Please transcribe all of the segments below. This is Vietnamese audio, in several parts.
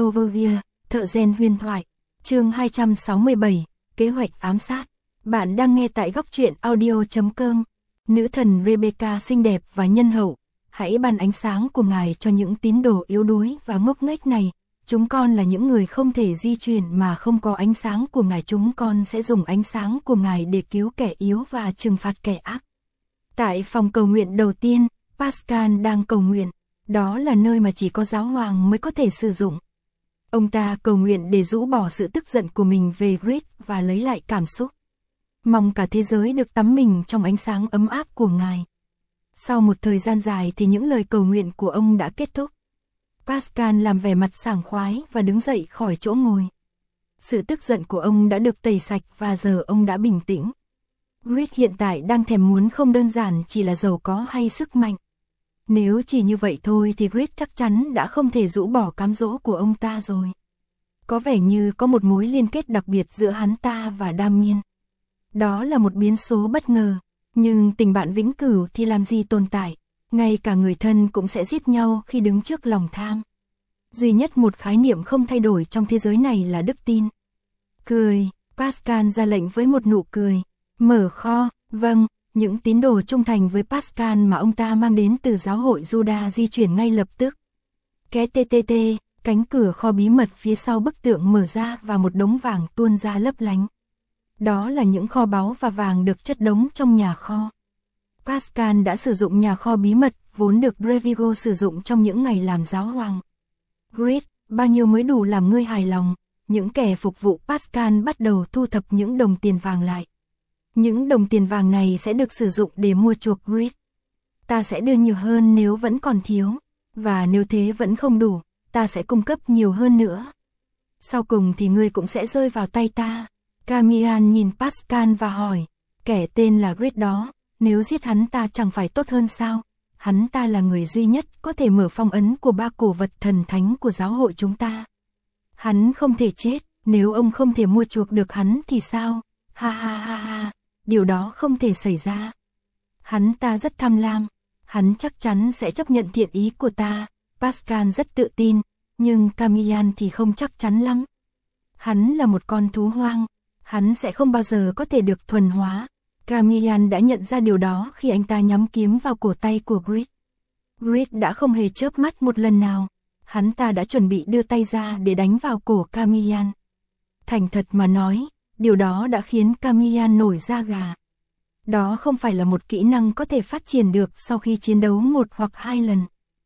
Overview, thợ rèn huyền thoại, chương 267, kế hoạch ám sát. Bạn đang nghe tại góc truyện audio.com. Nữ thần Rebecca xinh đẹp và nhân hậu, hãy ban ánh sáng của Ngài cho những tín đồ yếu đuối và ngốc nghếch này. Chúng con là những người không thể di chuyển mà không có ánh sáng của Ngài. Chúng con sẽ dùng ánh sáng của Ngài để cứu kẻ yếu và trừng phạt kẻ ác. Tại phòng cầu nguyện đầu tiên, Pascal đang cầu nguyện. Đó là nơi mà chỉ có giáo hoàng mới có thể sử dụng. Ông ta cầu nguyện để rũ bỏ sự tức giận của mình về Grid và lấy lại cảm xúc. Mong cả thế giới được tắm mình trong ánh sáng ấm áp của Ngài. Sau một thời gian dài thì những lời cầu nguyện của ông đã kết thúc. Pascal làm vẻ mặt sảng khoái và đứng dậy khỏi chỗ ngồi. Sự tức giận của ông đã được tẩy sạch và giờ ông đã bình tĩnh. Grid hiện tại đang thèm muốn không đơn giản chỉ là giàu có hay sức mạnh. Nếu chỉ như vậy thôi thì Grid chắc chắn đã không thể rũ bỏ cám dỗ của ông ta rồi. Có vẻ như có một mối liên kết đặc biệt giữa hắn ta và Damien. Đó là một biến số bất ngờ, nhưng tình bạn vĩnh cửu thì làm gì tồn tại, ngay cả người thân cũng sẽ giết nhau khi đứng trước lòng tham. Duy nhất một khái niệm không thay đổi trong thế giới này là đức tin. Cười, Pascal ra lệnh với một nụ cười, mở kho, vâng. Những tín đồ trung thành với Pascal mà ông ta mang đến từ giáo hội Juda di chuyển ngay lập tức. TTT, cánh cửa kho bí mật phía sau bức tượng mở ra và một đống vàng tuôn ra lấp lánh. Đó là những kho báu và vàng được chất đống trong nhà kho. Pascal đã sử dụng nhà kho bí mật vốn được Drevigo sử dụng trong những ngày làm giáo hoàng. Grid, bao nhiêu mới đủ làm ngươi hài lòng? Những kẻ phục vụ Pascal bắt đầu thu thập những đồng tiền vàng lại. Những đồng tiền vàng này sẽ được sử dụng để mua chuộc Grid. Ta sẽ đưa nhiều hơn nếu vẫn còn thiếu, và nếu thế vẫn không đủ, ta sẽ cung cấp nhiều hơn nữa. Sau cùng thì ngươi cũng sẽ rơi vào tay ta. Camian nhìn Pascal và hỏi, kẻ tên là Grid đó, nếu giết hắn ta chẳng phải tốt hơn sao? Hắn ta là người duy nhất có thể mở phong ấn của ba cổ vật thần thánh của giáo hội chúng ta. Hắn không thể chết, nếu ông không thể mua chuộc được hắn thì sao? Ha ha ha ha. Điều đó không thể xảy ra. Hắn ta rất tham lam, hắn chắc chắn sẽ chấp nhận thiện ý của ta. Pascal rất tự tin, nhưng Camian thì không chắc chắn lắm. Hắn là một con thú hoang, hắn sẽ không bao giờ có thể được thuần hóa. Camian đã nhận ra điều đó khi anh ta nhắm kiếm vào cổ tay của Grid. Grid đã không hề chớp mắt một lần nào, hắn ta đã chuẩn bị đưa tay ra để đánh vào cổ Camian. Thành thật mà nói, điều đó đã khiến Camian nổi da gà. Đó không phải là một kỹ năng có thể phát triển được sau khi chiến đấu một hoặc hai lần.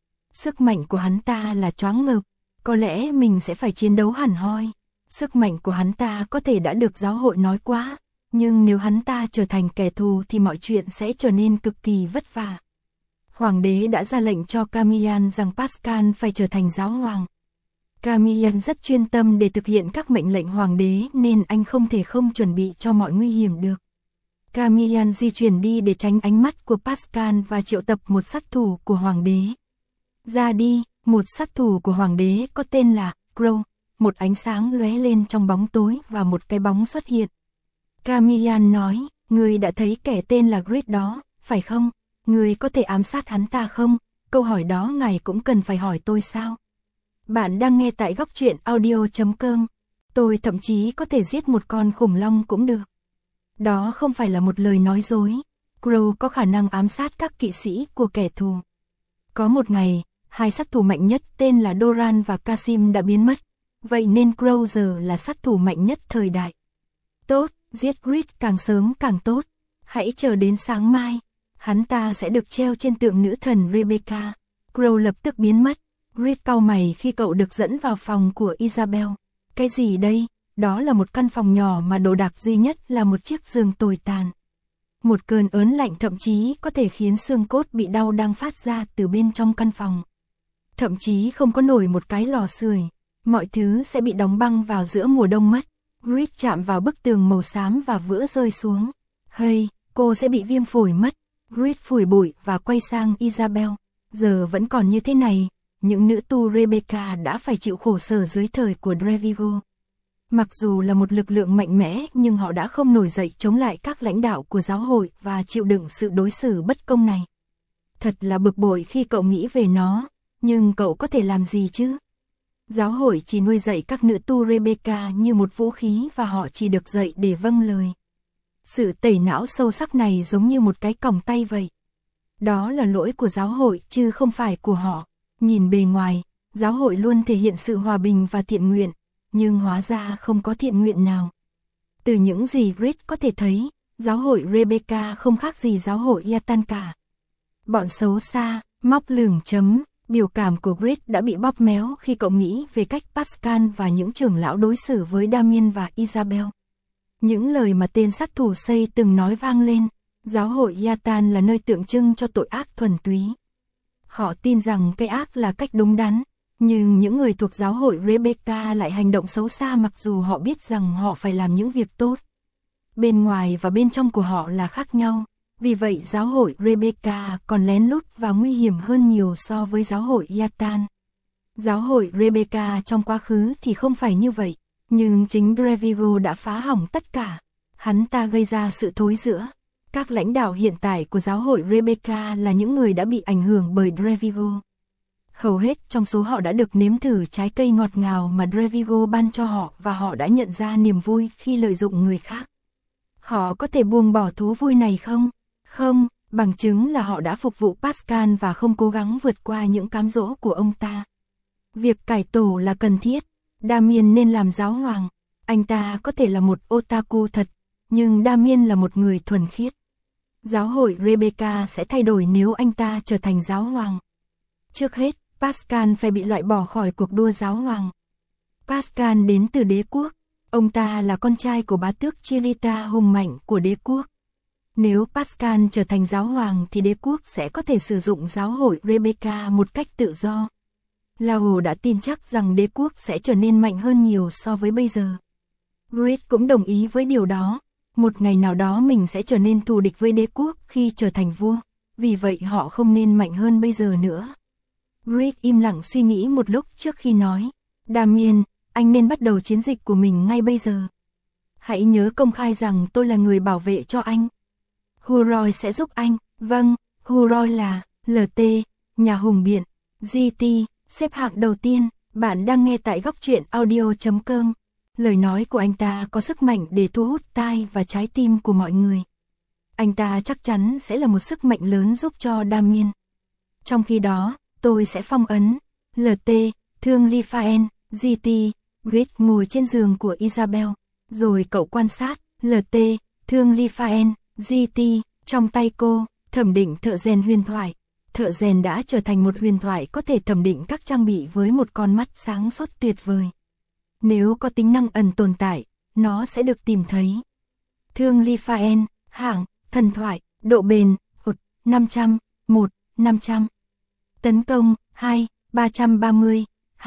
Sức mạnh của hắn ta là choáng ngợp, có lẽ mình sẽ phải chiến đấu hẳn hoi. Sức mạnh của hắn ta có thể đã được giáo hội nói quá, nhưng nếu hắn ta trở thành kẻ thù thì mọi chuyện sẽ trở nên cực kỳ vất vả. Hoàng đế đã ra lệnh cho Camian rằng Pascal phải trở thành giáo hoàng. Camian rất chuyên tâm để thực hiện các mệnh lệnh hoàng đế nên anh không thể không chuẩn bị cho mọi nguy hiểm được. Camian di chuyển đi để tránh ánh mắt của Pascal và triệu tập một sát thủ của hoàng đế. Ra đi, một sát thủ của hoàng đế có tên là Crow. Một ánh sáng lóe lên trong bóng tối và một cái bóng xuất hiện. Camian nói, ngươi đã thấy kẻ tên là Grid đó, phải không? Ngươi có thể ám sát hắn ta không? Câu hỏi đó ngài cũng cần phải hỏi tôi sao? Bạn đang nghe tại góc truyện audio.com. Tôi thậm chí có thể giết một con khủng long cũng được. Đó không phải là một lời nói dối. Crow có khả năng ám sát các kỵ sĩ của kẻ thù. Có một ngày, hai sát thủ mạnh nhất tên là Doran và Kasim đã biến mất. Vậy nên Crow giờ là sát thủ mạnh nhất thời đại. Tốt, giết Grid càng sớm càng tốt. Hãy chờ đến sáng mai. Hắn ta sẽ được treo trên tượng nữ thần Rebecca. Crow lập tức biến mất. Grid cau mày khi cậu được dẫn vào phòng của Isabel. Cái gì đây? Đó là một căn phòng nhỏ mà đồ đạc duy nhất là một chiếc giường tồi tàn. Một cơn ớn lạnh thậm chí có thể khiến xương cốt bị đau đang phát ra từ bên trong căn phòng. Thậm chí không có nổi một cái lò sưởi. Mọi thứ sẽ bị đóng băng vào giữa mùa đông mất. Grid chạm vào bức tường màu xám và vữa rơi xuống. Hey, cô sẽ bị viêm phổi mất. Grid phủi bụi và quay sang Isabel. Giờ vẫn còn như thế này. Những nữ tu Rebecca đã phải chịu khổ sở dưới thời của Drevigo. Mặc dù là một lực lượng mạnh mẽ nhưng họ đã không nổi dậy chống lại các lãnh đạo của giáo hội và chịu đựng sự đối xử bất công này. Thật là bực bội khi cậu nghĩ về nó, nhưng cậu có thể làm gì chứ? Giáo hội chỉ nuôi dạy các nữ tu Rebecca như một vũ khí và họ chỉ được dạy để vâng lời. Sự tẩy não sâu sắc này giống như một cái còng tay vậy. Đó là lỗi của giáo hội chứ không phải của họ. Nhìn bề ngoài, giáo hội luôn thể hiện sự hòa bình và thiện nguyện, nhưng hóa ra không có thiện nguyện nào. Từ những gì Grid có thể thấy, giáo hội Rebecca không khác gì giáo hội Yatan cả. Bọn xấu xa, móc lửng chấm, biểu cảm của Grid đã bị bóp méo khi cậu nghĩ về cách Pascal và những trưởng lão đối xử với Damien và Isabel. Những lời mà tên sát thủ Say từng nói vang lên, giáo hội Yatan là nơi tượng trưng cho tội ác thuần túy. Họ tin rằng cái ác là cách đúng đắn, nhưng những người thuộc giáo hội Rebecca lại hành động xấu xa mặc dù họ biết rằng họ phải làm những việc tốt. Bên ngoài và bên trong của họ là khác nhau, vì vậy giáo hội Rebecca còn lén lút và nguy hiểm hơn nhiều so với giáo hội Yatan. Giáo hội Rebecca trong quá khứ thì không phải như vậy, nhưng chính Drevigo đã phá hỏng tất cả. Hắn ta gây ra sự thối rữa. Các lãnh đạo hiện tại của giáo hội Rebecca là những người đã bị ảnh hưởng bởi Drevigo. Hầu hết trong số họ đã được nếm thử trái cây ngọt ngào mà Drevigo ban cho họ và họ đã nhận ra niềm vui khi lợi dụng người khác. Họ có thể buông bỏ thú vui này không? Không, bằng chứng là họ đã phục vụ Pascal và không cố gắng vượt qua những cám dỗ của ông ta. Việc cải tổ là cần thiết. Damien nên làm giáo hoàng. Anh ta có thể là một otaku thật, nhưng Damien là một người thuần khiết. Giáo hội Rebecca sẽ thay đổi nếu anh ta trở thành giáo hoàng. Trước hết, Pascal phải bị loại bỏ khỏi cuộc đua giáo hoàng. Pascal đến từ đế quốc. Ông ta là con trai của bá tước Chirita hùng mạnh của đế quốc. Nếu Pascal trở thành giáo hoàng thì đế quốc sẽ có thể sử dụng giáo hội Rebecca một cách tự do. Lao đã tin chắc rằng đế quốc sẽ trở nên mạnh hơn nhiều so với bây giờ. Grid cũng đồng ý với điều đó. Một ngày nào đó mình sẽ trở nên thù địch với đế quốc khi trở thành vua. Vì vậy họ không nên mạnh hơn bây giờ nữa. Grid im lặng suy nghĩ một lúc trước khi nói. Damien, anh nên bắt đầu chiến dịch của mình ngay bây giờ. Hãy nhớ công khai rằng tôi là người bảo vệ cho anh. Huroy sẽ giúp anh. Vâng, Huroy là LT, nhà hùng biện, GT, xếp hạng đầu tiên. Bạn đang nghe tại góc truyện audio.com. Lời nói của anh ta có sức mạnh để thu hút tai và trái tim của mọi người. Anh ta chắc chắn sẽ là một sức mạnh lớn giúp cho Damien. Trong khi đó, tôi sẽ phong ấn. LT, thương Lifaen, GT, Grid ngồi trên giường của Isabel. Rồi cậu quan sát, LT, thương Lifaen, GT, trong tay cô, thẩm định thợ rèn huyền thoại. Thợ rèn đã trở thành một huyền thoại có thể thẩm định các trang bị với một con mắt sáng suốt tuyệt vời. Nếu có tính năng ẩn tồn tại, nó sẽ được tìm thấy. Thương Lifaen, hạng, thần thoại, độ bền, 500, 500. Tấn công, 330,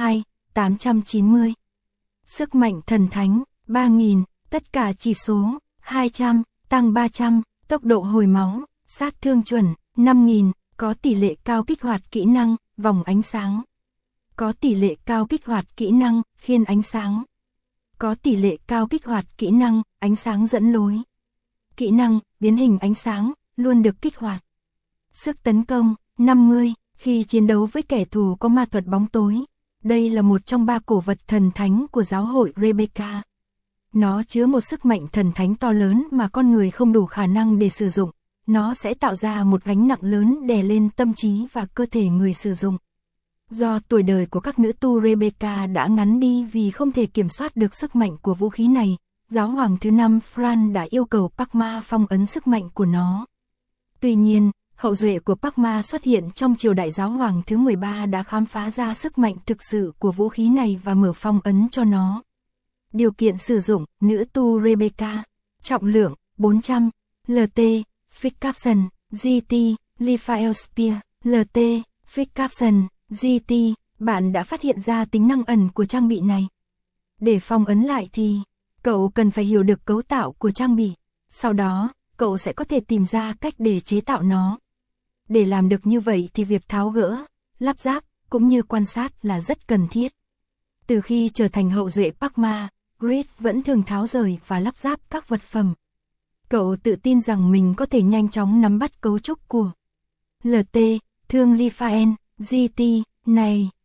890. Sức mạnh thần thánh, 3000, tất cả chỉ số, 200, tăng 300, tốc độ hồi máu, sát thương chuẩn, 5000, có tỷ lệ cao kích hoạt kỹ năng, vòng ánh sáng. Có tỷ lệ cao kích hoạt kỹ năng, khiên ánh sáng. Có tỷ lệ cao kích hoạt kỹ năng, ánh sáng dẫn lối. Kỹ năng, biến hình ánh sáng, luôn được kích hoạt. Sức tấn công, 50, khi chiến đấu với kẻ thù có ma thuật bóng tối. Đây là một trong 3 cổ vật thần thánh của giáo hội Rebecca. Nó chứa một sức mạnh thần thánh to lớn mà con người không đủ khả năng để sử dụng. Nó sẽ tạo ra một gánh nặng lớn đè lên tâm trí và cơ thể người sử dụng. Do tuổi đời của các nữ tu Rebecca đã ngắn đi vì không thể kiểm soát được sức mạnh của vũ khí này, giáo hoàng thứ 5 Fran đã yêu cầu Pakma phong ấn sức mạnh của nó. Tuy nhiên, hậu duệ của Pakma xuất hiện trong triều đại giáo hoàng thứ 13 đã khám phá ra sức mạnh thực sự của vũ khí này và mở phong ấn cho nó. Điều kiện sử dụng, nữ tu Rebecca, trọng lượng, 400, LT, Fix Capson, GT, Lifael Spear, LT, Fix Capson, GT, bạn đã phát hiện ra tính năng ẩn của trang bị này. Để phong ấn lại thì, cậu cần phải hiểu được cấu tạo của trang bị. Sau đó, cậu sẽ có thể tìm ra cách để chế tạo nó. Để làm được như vậy thì việc tháo gỡ, lắp ráp, cũng như quan sát là rất cần thiết. Từ khi trở thành hậu duệ Pakma, Grid vẫn thường tháo rời và lắp ráp các vật phẩm. Cậu tự tin rằng mình có thể nhanh chóng nắm bắt cấu trúc của LT, thương Lifaen, GT, này,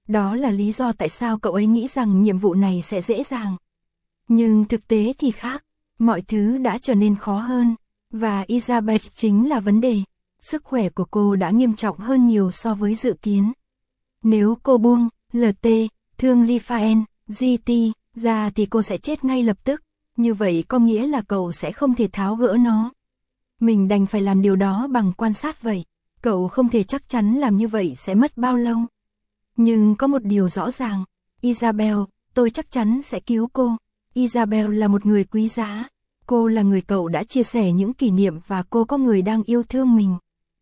Đó là lý do tại sao cậu ấy nghĩ rằng nhiệm vụ này sẽ dễ dàng. Nhưng thực tế thì khác, mọi thứ đã trở nên khó hơn, và Isabel chính là vấn đề. Sức khỏe của cô đã nghiêm trọng hơn nhiều so với dự kiến. Nếu cô buông, LT, thương Lifaen, GT, ra thì cô sẽ chết ngay lập tức, như vậy có nghĩa là cậu sẽ không thể tháo gỡ nó. Mình đành phải làm điều đó bằng quan sát vậy, cậu không thể chắc chắn làm như vậy sẽ mất bao lâu. Nhưng có một điều rõ ràng, Isabel, tôi chắc chắn sẽ cứu cô. Isabel là một người quý giá, cô là người cậu đã chia sẻ những kỷ niệm và cô có người đang yêu thương mình.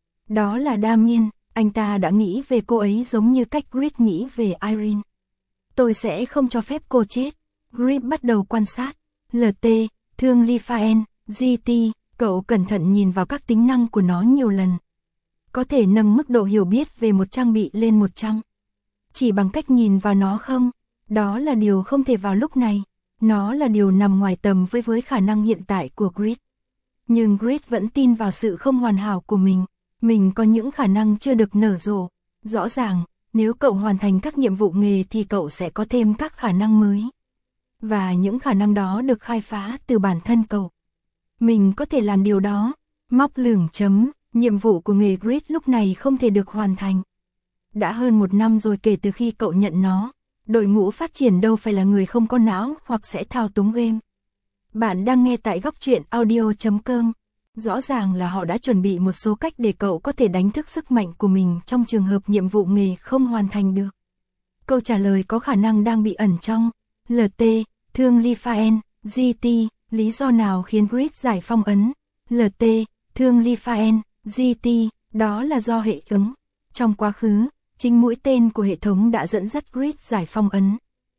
Đó là Damien, anh ta đã nghĩ về cô ấy giống như cách Grid nghĩ về Irene. Tôi sẽ không cho phép cô chết. Grid bắt đầu quan sát. LT, thương Lifaen, GT, cậu cẩn thận nhìn vào các tính năng của nó nhiều lần. Có thể nâng mức độ hiểu biết về một trang bị lên 100. Chỉ bằng cách nhìn vào nó không? Đó là điều không thể vào lúc này. Nó là điều nằm ngoài tầm với khả năng hiện tại của Grid. Nhưng Grid vẫn tin vào sự không hoàn hảo của mình. Mình có những khả năng chưa được nở rộ. Rõ ràng, nếu cậu hoàn thành các nhiệm vụ nghề thì cậu sẽ có thêm các khả năng mới. Và những khả năng đó được khai phá từ bản thân cậu. Mình có thể làm điều đó. Móc lửng chấm, nhiệm vụ của nghề Grid lúc này không thể được hoàn thành. Đã hơn 1 năm rồi kể từ khi cậu nhận nó. Đội ngũ phát triển đâu phải là người không có não hoặc sẽ thao túng game. Bạn đang nghe tại góc truyện audio.com. Rõ ràng là họ đã chuẩn bị một số cách để cậu có thể đánh thức sức mạnh của mình trong trường hợp nhiệm vụ nghề không hoàn thành được. Câu trả lời có khả năng đang bị ẩn trong LT, thương Lifaen, GT, lý do nào khiến Grid giải phong ấn. LT, thương Lifaen, GT, đó là do hệ ứng. Trong quá khứ, chính mũi tên của hệ thống đã dẫn dắt Grid giải phong ấn.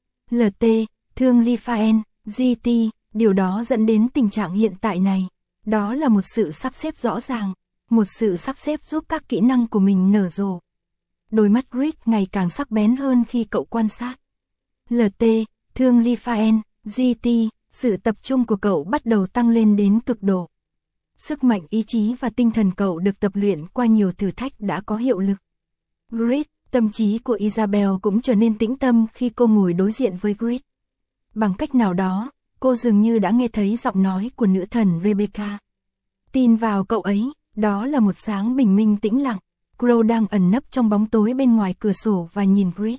LT, thương Lifaen, GT, điều đó dẫn đến tình trạng hiện tại này. Đó là một sự sắp xếp rõ ràng, một sự sắp xếp giúp các kỹ năng của mình nở rộ. Đôi mắt Grid ngày càng sắc bén hơn khi cậu quan sát. LT, thương Lifaen, GT, sự tập trung của cậu bắt đầu tăng lên đến cực độ. Sức mạnh ý chí và tinh thần cậu được tập luyện qua nhiều thử thách đã có hiệu lực. Grid, tâm trí của Isabel cũng trở nên tĩnh tâm khi cô ngồi đối diện với Grid. Bằng cách nào đó, cô dường như đã nghe thấy giọng nói của nữ thần Rebecca. Tin vào cậu ấy, đó là một sáng bình minh tĩnh lặng. Crow đang ẩn nấp trong bóng tối bên ngoài cửa sổ và nhìn Grid.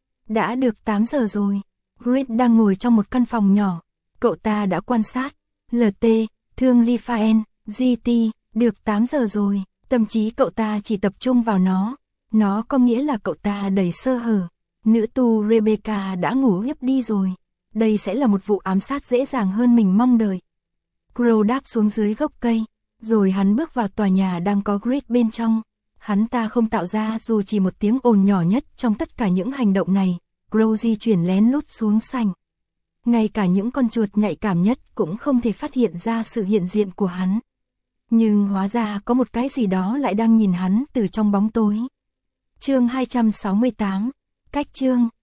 Đã được 8 giờ rồi. Grid đang ngồi trong một căn phòng nhỏ. Cậu ta đã quan sát. LT, thương Lifaen, GT, được 8 giờ rồi. Tâm trí cậu ta chỉ tập trung vào nó. Nó có nghĩa là cậu ta đầy sơ hở. Nữ tu Rebecca đã ngủ hiếp đi rồi. Đây sẽ là một vụ ám sát dễ dàng hơn mình mong đợi. Crow đáp xuống dưới gốc cây. Rồi hắn bước vào tòa nhà đang có Grid bên trong. Hắn ta không tạo ra dù chỉ một tiếng ồn nhỏ nhất trong tất cả những hành động này. Crow di chuyển lén lút xuống sảnh. Ngay cả những con chuột nhạy cảm nhất cũng không thể phát hiện ra sự hiện diện của hắn. Nhưng hóa ra có một cái gì đó lại đang nhìn hắn từ trong bóng tối. Chương 268, cách chương.